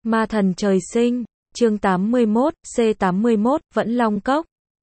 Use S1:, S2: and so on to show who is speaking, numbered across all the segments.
S1: Ma thần trời sinh, chương 81, C81, Vẫn Long Cốc.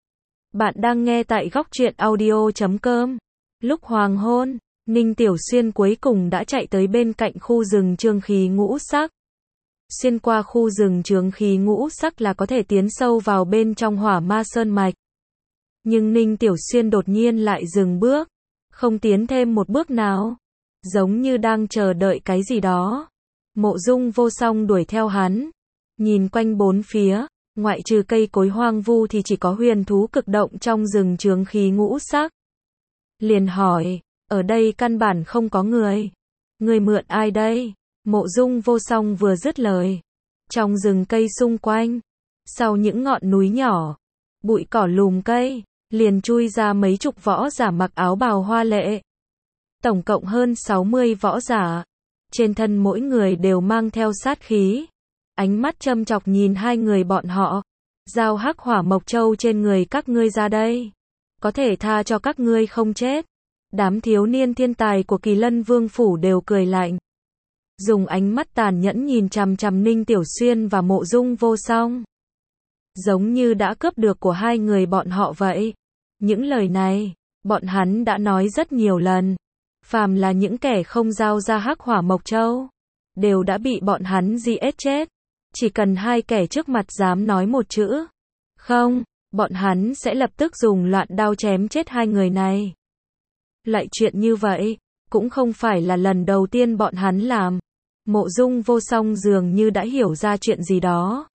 S1: Bạn đang nghe tại góc truyện audio.com. Lúc hoàng hôn, Ninh Tiểu Xuyên cuối cùng đã chạy tới bên cạnh khu rừng chướng khí ngũ sắc. Xuyên qua khu rừng chướng khí ngũ sắc là có thể tiến sâu vào bên trong Hỏa Ma Sơn Mạch. Nhưng Ninh Tiểu Xuyên đột nhiên lại dừng bước, không tiến thêm một bước nào, giống như đang chờ đợi cái gì đó. Mộ Dung Vô Song đuổi theo hắn, nhìn quanh bốn phía, ngoại trừ cây cối hoang vu thì chỉ có huyền thú cực động trong rừng chướng khí ngũ sắc. Liền hỏi, ở đây căn bản không có người. Người mượn ai đây? Mộ Dung Vô Song vừa dứt lời, trong rừng cây xung quanh, sau những ngọn núi nhỏ, bụi cỏ lùm cây, liền chui ra mấy chục võ giả mặc áo bào hoa lệ. Tổng cộng hơn 60 võ giả. Trên thân mỗi người đều mang theo sát khí. Ánh mắt châm chọc nhìn hai người bọn họ. Giao hắc hỏa mộc châu trên người các ngươi ra đây. Có thể tha cho các ngươi không chết. Đám thiếu niên thiên tài của Kỳ Lân Vương Phủ đều cười lạnh. Dùng ánh mắt tàn nhẫn nhìn chằm chằm Ninh Tiểu Xuyên và Mộ Dung Vô Song. Giống như đã cướp được của hai người bọn họ vậy. Những lời này, bọn hắn đã nói rất nhiều lần. Phàm là những kẻ không giao ra hắc hỏa mộc châu, đều đã bị bọn hắn giết chết. Chỉ cần hai kẻ trước mặt dám nói một chữ không, bọn hắn sẽ lập tức dùng loạn đao chém chết hai người này. Lại chuyện như vậy, cũng không phải là lần đầu tiên bọn hắn làm. Mộ Dung Vô Song dường như đã hiểu ra chuyện gì đó.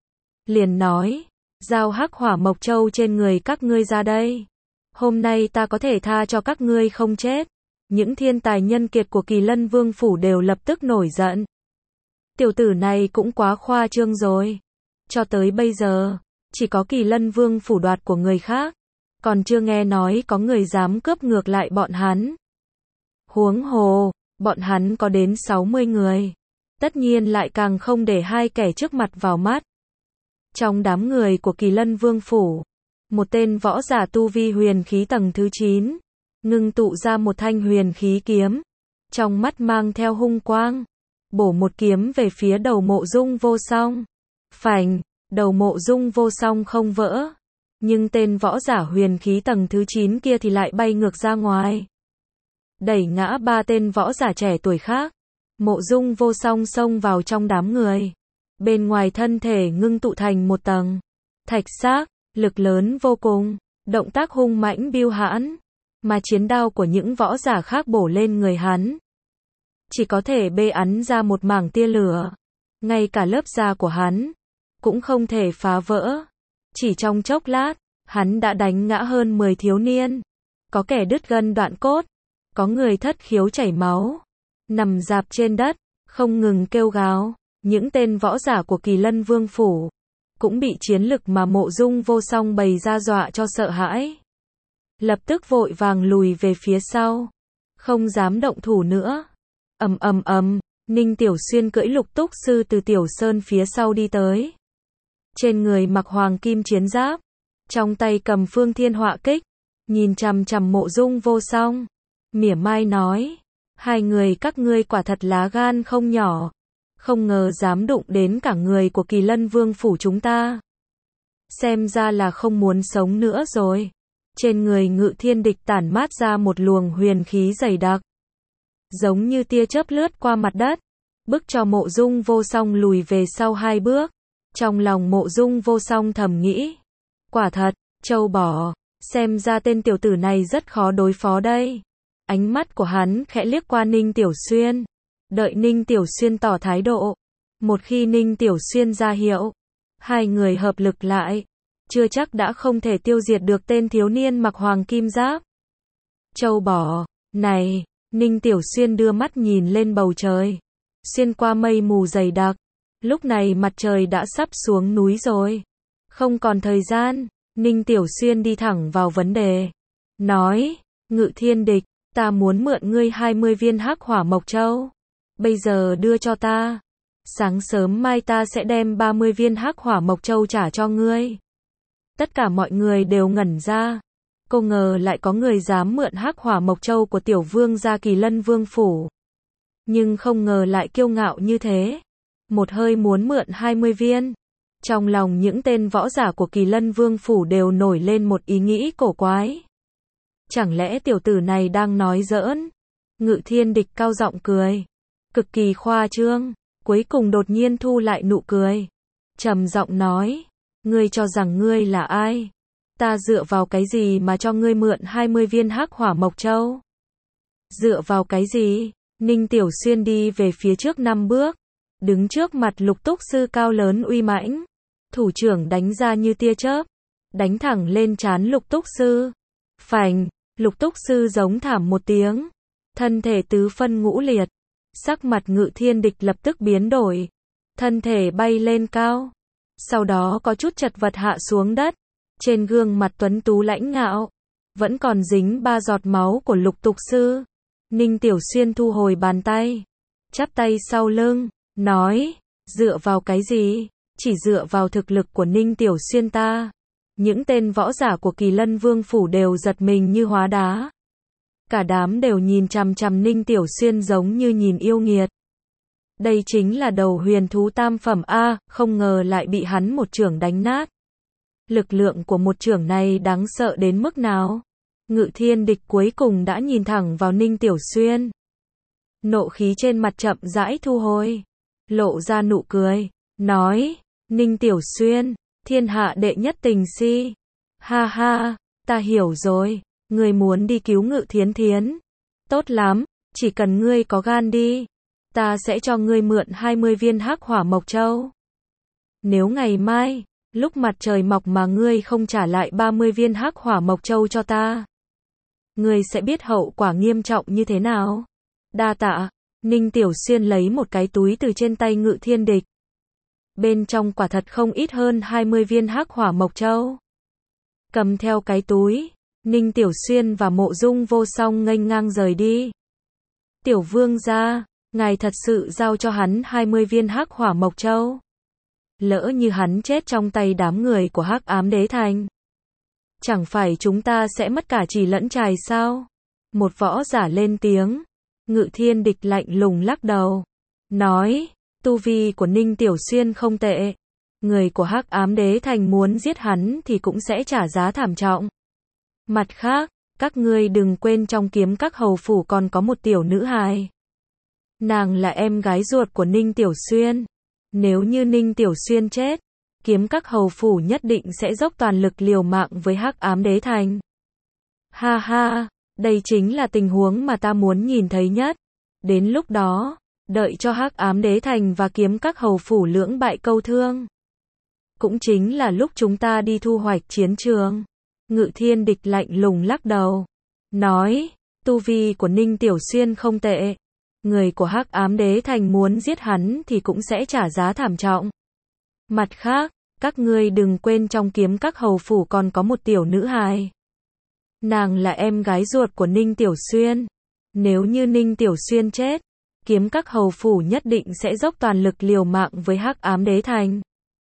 S1: Liền nói, giao hắc hỏa mộc châu trên người các ngươi ra đây. Hôm nay ta có thể tha cho các ngươi không chết. Những thiên tài nhân kiệt của Kỳ Lân Vương Phủ đều lập tức nổi giận. Tiểu tử này cũng quá khoa trương rồi. Cho tới bây giờ, chỉ có Kỳ Lân Vương Phủ đoạt của người khác. Còn chưa nghe nói có người dám cướp ngược lại bọn hắn. Huống hồ, bọn hắn có đến 60 người. Tất nhiên lại càng không để hai kẻ trước mặt vào mắt. Trong đám người của Kỳ Lân Vương Phủ, một tên võ giả tu vi huyền khí tầng thứ 9. Ngưng tụ ra một thanh huyền khí kiếm, trong mắt mang theo hung quang, bổ một kiếm về phía đầu Mộ Dung Vô Song. Phành, đầu Mộ Dung Vô Song không vỡ, nhưng tên võ giả huyền khí tầng thứ 9 kia thì lại bay ngược ra ngoài, đẩy ngã ba tên võ giả trẻ tuổi khác. Mộ Dung Vô Song xông vào trong đám người, bên ngoài thân thể ngưng tụ thành một tầng thạch xác, lực lớn vô cùng, động tác hung mãnh biêu hãn. Mà chiến đao của những võ giả khác bổ lên người hắn, chỉ có thể bê ắn ra một mảng tia lửa. Ngay cả lớp da của hắn cũng không thể phá vỡ. Chỉ trong chốc lát, hắn đã đánh ngã hơn 10 thiếu niên. Có kẻ đứt gân đoạn cốt, có người thất khiếu chảy máu, nằm rạp trên đất, không ngừng kêu gào. Những tên võ giả của Kỳ Lân Vương Phủ cũng bị chiến lực mà Mộ Dung Vô Song bày ra dọa cho sợ hãi. Lập tức vội vàng lùi về phía sau, không dám động thủ nữa. Ninh Tiểu Xuyên cưỡi Lục Túc Sư từ Tiểu Sơn phía sau đi tới. Trên người mặc hoàng kim chiến giáp, trong tay cầm Phương Thiên Họa Kích, nhìn chằm chằm Mộ Dung Vô Song, mỉa mai nói, hai người các ngươi quả thật lá gan không nhỏ, không ngờ dám đụng đến cả người của Kỳ Lân Vương Phủ chúng ta. Xem ra là không muốn sống nữa rồi. Trên người Ngự Thiên Địch tản mát ra một luồng huyền khí dày đặc, giống như tia chớp lướt qua mặt đất, bức cho Mộ Dung Vô Song lùi về sau 2 bước. Trong lòng Mộ Dung Vô Song thầm nghĩ, quả thật, trâu bò, xem ra tên tiểu tử này rất khó đối phó đây. Ánh mắt của hắn khẽ liếc qua Ninh Tiểu Xuyên, đợi Ninh Tiểu Xuyên tỏ thái độ. Một khi Ninh Tiểu Xuyên ra hiệu, hai người hợp lực lại, chưa chắc đã không thể tiêu diệt được tên thiếu niên mặc hoàng kim giáp. Châu bò, này, Ninh Tiểu Xuyên đưa mắt nhìn lên bầu trời, xuyên qua mây mù dày đặc. Lúc này mặt trời đã sắp xuống núi rồi. Không còn thời gian, Ninh Tiểu Xuyên đi thẳng vào vấn đề. Nói, Ngự Thiên Địch, ta muốn mượn ngươi 20 viên hắc hỏa mộc châu. Bây giờ đưa cho ta. Sáng sớm mai ta sẽ đem 30 viên hắc hỏa mộc châu trả cho ngươi. Tất cả mọi người đều ngẩn ra. Cô ngờ lại có người dám mượn hắc hỏa mộc châu của tiểu vương gia Kỳ Lân Vương Phủ. Nhưng không ngờ lại kiêu ngạo như thế. một hơi muốn mượn 20 viên. Trong lòng những tên võ giả của Kỳ Lân Vương Phủ đều nổi lên một ý nghĩ cổ quái. Chẳng lẽ tiểu tử này đang nói giỡn? Ngự Thiên Địch cao giọng cười. Cực kỳ khoa trương, cuối cùng đột nhiên thu lại nụ cười. Trầm giọng nói, ngươi cho rằng ngươi là ai? Ta dựa vào cái gì mà cho ngươi mượn 20 viên hắc hỏa mộc châu? Dựa vào cái gì? Ninh Tiểu Xuyên đi về phía trước 5 bước, đứng trước mặt Lục Túc Sư cao lớn uy mãnh. Thủ trưởng đánh ra như tia chớp, đánh thẳng lên trán Lục Túc Sư. Phành, Lục Túc Sư giống thảm một tiếng, thân thể tứ phân ngũ liệt. Sắc mặt Ngự Thiên Địch lập tức biến đổi, thân thể bay lên cao, sau đó có chút chật vật hạ xuống đất. Trên gương mặt tuấn tú lãnh ngạo, vẫn còn dính 3 giọt máu của Lục Túc Sư. Ninh Tiểu Xuyên thu hồi bàn tay, chắp tay sau lưng, nói, dựa vào cái gì? Chỉ dựa vào thực lực của Ninh Tiểu Xuyên ta. Những tên võ giả của Kỳ Lân Vương Phủ đều giật mình như hóa đá. Cả đám đều nhìn chằm chằm Ninh Tiểu Xuyên giống như nhìn yêu nghiệt. Đây chính là đầu huyền thú tam phẩm A, không ngờ lại bị hắn một chưởng đánh nát. Lực lượng của một chưởng này đáng sợ đến mức nào? Ngự Thiên Địch cuối cùng đã nhìn thẳng vào Ninh Tiểu Xuyên. Nộ khí trên mặt chậm rãi thu hồi, lộ ra nụ cười, nói, Ninh Tiểu Xuyên, thiên hạ đệ nhất tình si. Ha ha, ta hiểu rồi, ngươi muốn đi cứu Ngự Thiến Thiến. Tốt lắm, chỉ cần ngươi có gan đi, ta sẽ cho ngươi mượn 20 viên hắc hỏa mộc châu. Nếu ngày mai, lúc mặt trời mọc mà ngươi không trả lại 30 viên hắc hỏa mộc châu cho ta, ngươi sẽ biết hậu quả nghiêm trọng như thế nào. Đa tạ. Ninh Tiểu Xuyên lấy một cái túi từ trên tay Ngự Thiên Địch. Bên trong quả thật không ít hơn 20 viên hắc hỏa mộc châu. Cầm theo cái túi, Ninh Tiểu Xuyên và Mộ Dung Vô Song nghênh ngang rời đi. Tiểu vương gia, ngài thật sự giao cho hắn 20 viên hắc hỏa mộc châu. Lỡ như hắn chết trong tay đám người của Hắc Ám Đế Thành, chẳng phải chúng ta sẽ mất cả trì lẫn trài sao? Một võ giả lên tiếng. Ngự Thiên Địch lạnh lùng lắc đầu, nói, tu vi của Ninh Tiểu Xuyên không tệ. Người của Hắc Ám Đế Thành muốn giết hắn thì cũng sẽ trả giá thảm trọng. Mặt khác, các ngươi đừng quên trong Kiếm Các hầu phủ còn có một tiểu nữ hài. Nàng là em gái ruột của Ninh Tiểu Xuyên. Nếu như Ninh Tiểu Xuyên chết, Kiếm Các hầu phủ nhất định sẽ dốc toàn lực liều mạng với Hắc Ám Đế Thành. Ha ha, đây chính là tình huống mà ta muốn nhìn thấy nhất. Đến lúc đó, đợi cho Hắc Ám Đế Thành và Kiếm Các hầu phủ lưỡng bại câu thương, cũng chính là lúc chúng ta đi thu hoạch chiến trường. Ngự Thiên Địch lạnh lùng lắc đầu, nói, tu vi của Ninh Tiểu Xuyên không tệ. Người của Hắc Ám Đế Thành muốn giết hắn thì cũng sẽ trả giá thảm trọng. Mặt khác, các ngươi đừng quên trong Kiếm Các hầu phủ còn có một tiểu nữ hài. Nàng là em gái ruột của Ninh Tiểu Xuyên. Nếu như Ninh Tiểu Xuyên chết, Kiếm Các hầu phủ nhất định sẽ dốc toàn lực liều mạng với Hắc Ám Đế Thành.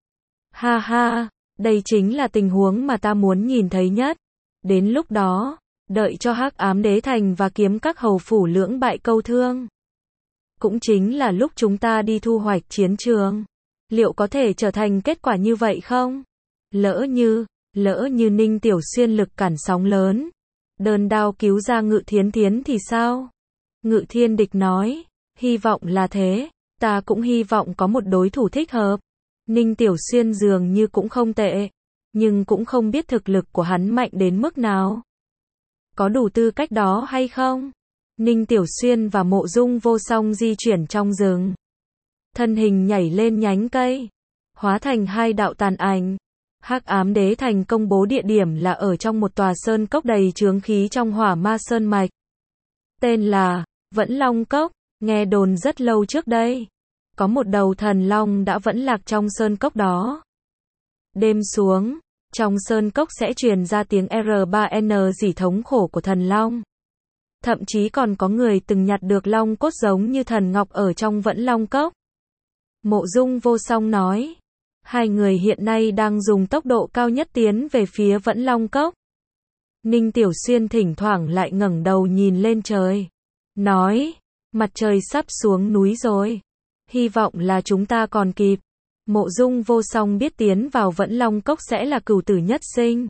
S1: Ha ha, đây chính là tình huống mà ta muốn nhìn thấy nhất. Đến lúc đó, đợi cho Hắc Ám Đế Thành và Kiếm Các hầu phủ lưỡng bại câu thương, cũng chính là lúc chúng ta đi thu hoạch chiến trường. Liệu có thể trở thành kết quả như vậy không? Lỡ như Ninh Tiểu Xuyên lực cản sóng lớn, đơn đao cứu ra Ngự Thiến Thiến thì sao? Ngự Thiên Địch nói, hy vọng là thế, ta cũng hy vọng có một đối thủ thích hợp. Ninh Tiểu Xuyên dường như cũng không tệ, nhưng cũng không biết thực lực của hắn mạnh đến mức nào. Có đủ tư cách đó hay không? Ninh Tiểu Xuyên và Mộ Dung Vô Song di chuyển trong rừng. Thân hình nhảy lên nhánh cây, hóa thành hai đạo tàn ảnh. Hắc Ám Đế Thành công bố địa điểm là ở trong một tòa sơn cốc đầy chướng khí trong Hỏa Ma Sơn Mạch. Tên là Vẫn Long Cốc, nghe đồn rất lâu trước đây. Có một đầu thần long đã vẫn lạc trong sơn cốc đó. Đêm xuống, trong sơn cốc sẽ truyền ra tiếng R3N rỉ thống khổ của thần long. Thậm chí còn có người từng nhặt được long cốt giống như thần ngọc ở trong Vẫn Long Cốc. Mộ Dung Vô Song nói, hai người hiện nay đang dùng tốc độ cao nhất tiến về phía Vẫn Long Cốc. Ninh Tiểu Xuyên thỉnh thoảng lại ngẩng đầu nhìn lên trời, nói, mặt trời sắp xuống núi rồi. Hy vọng là chúng ta còn kịp. Mộ Dung Vô Song biết tiến vào Vẫn Long Cốc sẽ là cửu tử nhất sinh.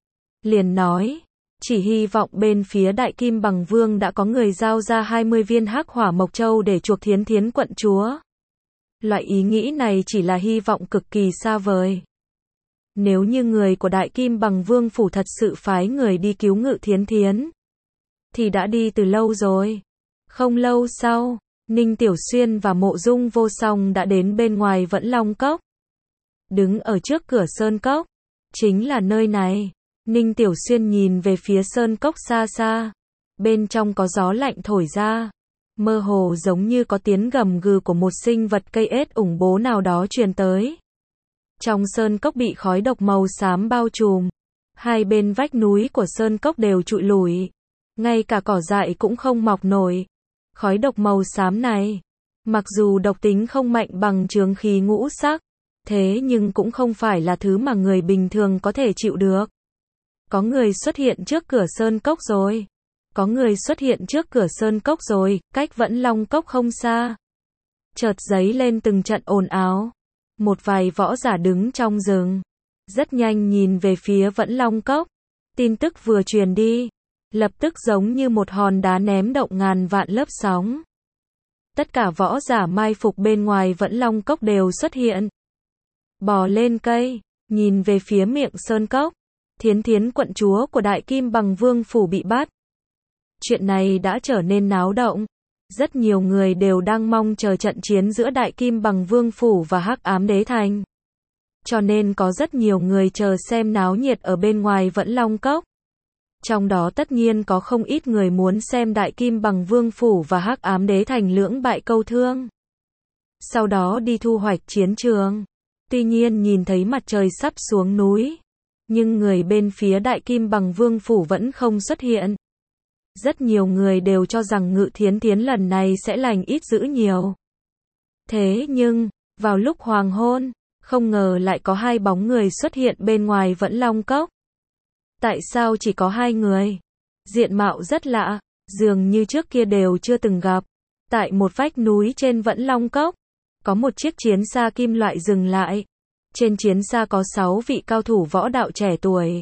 S1: Liền nói, chỉ hy vọng bên phía Đại Kim Bằng Vương đã có người giao ra 20 viên Hắc Hỏa Mộc Châu để chuộc Thiến Thiến quận chúa. Loại ý nghĩ này chỉ là hy vọng cực kỳ xa vời. Nếu như người của Đại Kim Bằng Vương phủ thật sự phái người đi cứu Ngự Thiến Thiến, thì đã đi từ lâu rồi. Không lâu sau, Ninh Tiểu Xuyên và Mộ Dung Vô Song đã đến bên ngoài Vẫn Long Cốc. Đứng ở trước cửa Sơn Cốc, chính là nơi này. Ninh Tiểu Xuyên nhìn về phía Sơn Cốc xa xa. Bên trong có gió lạnh thổi ra. Mơ hồ giống như có tiếng gầm gừ của một sinh vật cây ết ủng bố nào đó truyền tới. Trong Sơn Cốc bị khói độc màu xám bao trùm. Hai bên vách núi của Sơn Cốc đều trụi lủi. Ngay cả cỏ dại cũng không mọc nổi. Khói độc màu xám này, mặc dù độc tính không mạnh bằng chướng khí ngũ sắc, thế nhưng cũng không phải là thứ mà người bình thường có thể chịu được. Có người xuất hiện trước cửa Sơn Cốc rồi. Có người xuất hiện trước cửa Sơn Cốc rồi, cách Vẫn Long Cốc không xa. Chợt dấy lên từng trận ồn ào. Một vài võ giả đứng trong rừng. Rất nhanh nhìn về phía Vẫn Long Cốc. Tin tức vừa truyền đi. Lập tức giống như một hòn đá ném động ngàn vạn lớp sóng. Tất cả võ giả mai phục bên ngoài Vẫn Long Cốc đều xuất hiện. Bò lên cây, nhìn về phía miệng Sơn Cốc. Thiến Thiến quận chúa của Đại Kim Bằng Vương phủ bị bắt. Chuyện này đã trở nên náo động. Rất nhiều người đều đang mong chờ trận chiến giữa Đại Kim Bằng Vương phủ và Hắc Ám Đế Thành. Cho nên có rất nhiều người chờ xem náo nhiệt ở bên ngoài Vẫn Long Cốc. Trong đó tất nhiên có không ít người muốn xem Đại Kim Bằng Vương phủ và Hắc Ám Đế Thành lưỡng bại câu thương. Sau đó đi thu hoạch chiến trường. Tuy nhiên nhìn thấy mặt trời sắp xuống núi, nhưng người bên phía Đại Kim Bằng Vương phủ vẫn không xuất hiện. Rất nhiều người đều cho rằng Ngự Thiến Thiến lần này sẽ lành ít dữ nhiều. Thế nhưng, vào lúc hoàng hôn, không ngờ lại có hai bóng người xuất hiện bên ngoài Vẫn Long Cốc. Tại sao chỉ có hai người? Diện mạo rất lạ, dường như trước kia đều chưa từng gặp. Tại một vách núi trên Vẫn Long Cốc, có một chiếc chiến xa kim loại dừng lại. Trên chiến xa có 6 vị cao thủ võ đạo trẻ tuổi.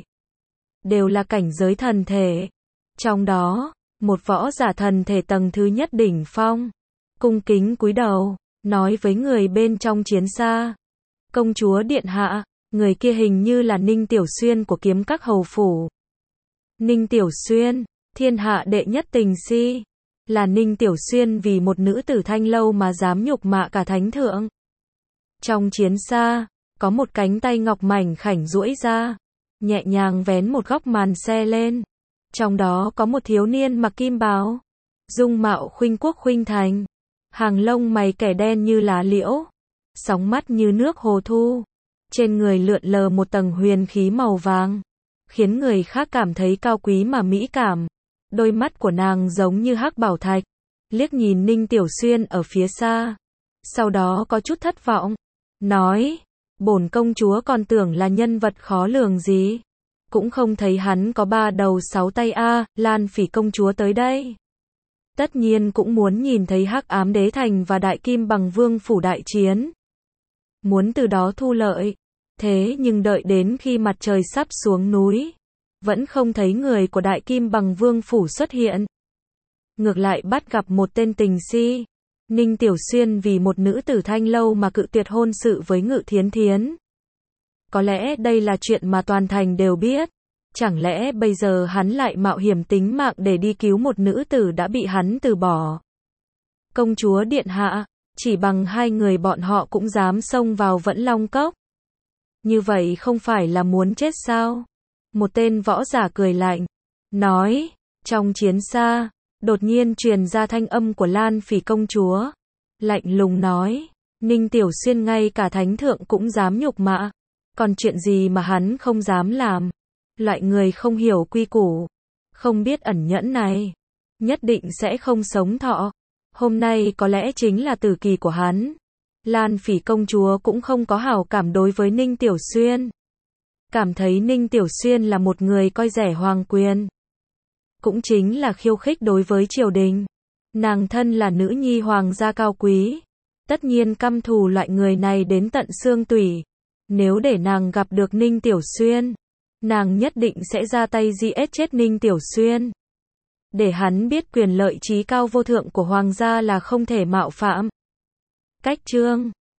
S1: Đều là cảnh giới thần thể. Trong đó, một võ giả thần thể tầng thứ nhất đỉnh phong. Cung kính cúi đầu, nói với người bên trong chiến xa. Công chúa điện hạ, người kia hình như là Ninh Tiểu Xuyên của Kiếm Các hầu phủ. Ninh Tiểu Xuyên, thiên hạ đệ nhất tình si. Là Ninh Tiểu Xuyên vì một nữ tử Thanh Lâu mà dám nhục mạ cả thánh thượng. Trong chiến xa, có một cánh tay ngọc mảnh khảnh duỗi ra, nhẹ nhàng vén một góc màn xe lên. Trong đó có một thiếu niên mặc kim bào, dung mạo khuynh quốc khuynh thành, hàng lông mày kẻ đen như lá liễu, sóng mắt như nước hồ thu, trên người lượn lờ một tầng huyền khí màu vàng, khiến người khác cảm thấy cao quý mà mỹ cảm. Đôi mắt của nàng giống như hắc bảo thạch, liếc nhìn Ninh Tiểu Xuyên ở phía xa, sau đó có chút thất vọng, nói, bổn công chúa còn tưởng là nhân vật khó lường gì, cũng không thấy hắn có 3 đầu 6 tay a. Lan Phỉ công chúa tới đây, tất nhiên cũng muốn nhìn thấy Hắc Ám Đế Thành và Đại Kim Bằng Vương phủ đại chiến, muốn từ đó thu lợi. Thế nhưng đợi đến khi mặt trời sắp xuống núi, vẫn không thấy người của Đại Kim Bằng Vương phủ xuất hiện. Ngược lại bắt gặp một tên tình si. Ninh Tiểu Xuyên vì một nữ tử Thanh Lâu mà cự tuyệt hôn sự với Ngự Thiến Thiến. Có lẽ đây là chuyện mà toàn thành đều biết. Chẳng lẽ bây giờ hắn lại mạo hiểm tính mạng để đi cứu một nữ tử đã bị hắn từ bỏ? Công chúa điện hạ, chỉ bằng hai người bọn họ cũng dám xông vào Vẫn Long Cốc. Như vậy không phải là muốn chết sao? Một tên võ giả cười lạnh, nói, trong chiến xa, đột nhiên truyền ra thanh âm của Lan Phỉ công chúa. Lạnh lùng nói, Ninh Tiểu Xuyên ngay cả thánh thượng cũng dám nhục mạ. Còn chuyện gì mà hắn không dám làm? Loại người không hiểu quy củ, không biết ẩn nhẫn này, nhất định sẽ không sống thọ. Hôm nay có lẽ chính là tử kỳ của hắn. Lan Phỉ công chúa cũng không có hảo cảm đối với Ninh Tiểu Xuyên. Cảm thấy Ninh Tiểu Xuyên là một người coi rẻ hoàng quyền. Cũng chính là khiêu khích đối với triều đình. Nàng thân là nữ nhi hoàng gia cao quý. Tất nhiên căm thù loại người này đến tận xương tủy. Nếu để nàng gặp được Ninh Tiểu Xuyên, nàng nhất định sẽ ra tay giết chết Ninh Tiểu Xuyên. Để hắn biết quyền lợi trí cao vô thượng của hoàng gia là không thể mạo phạm. Cách chương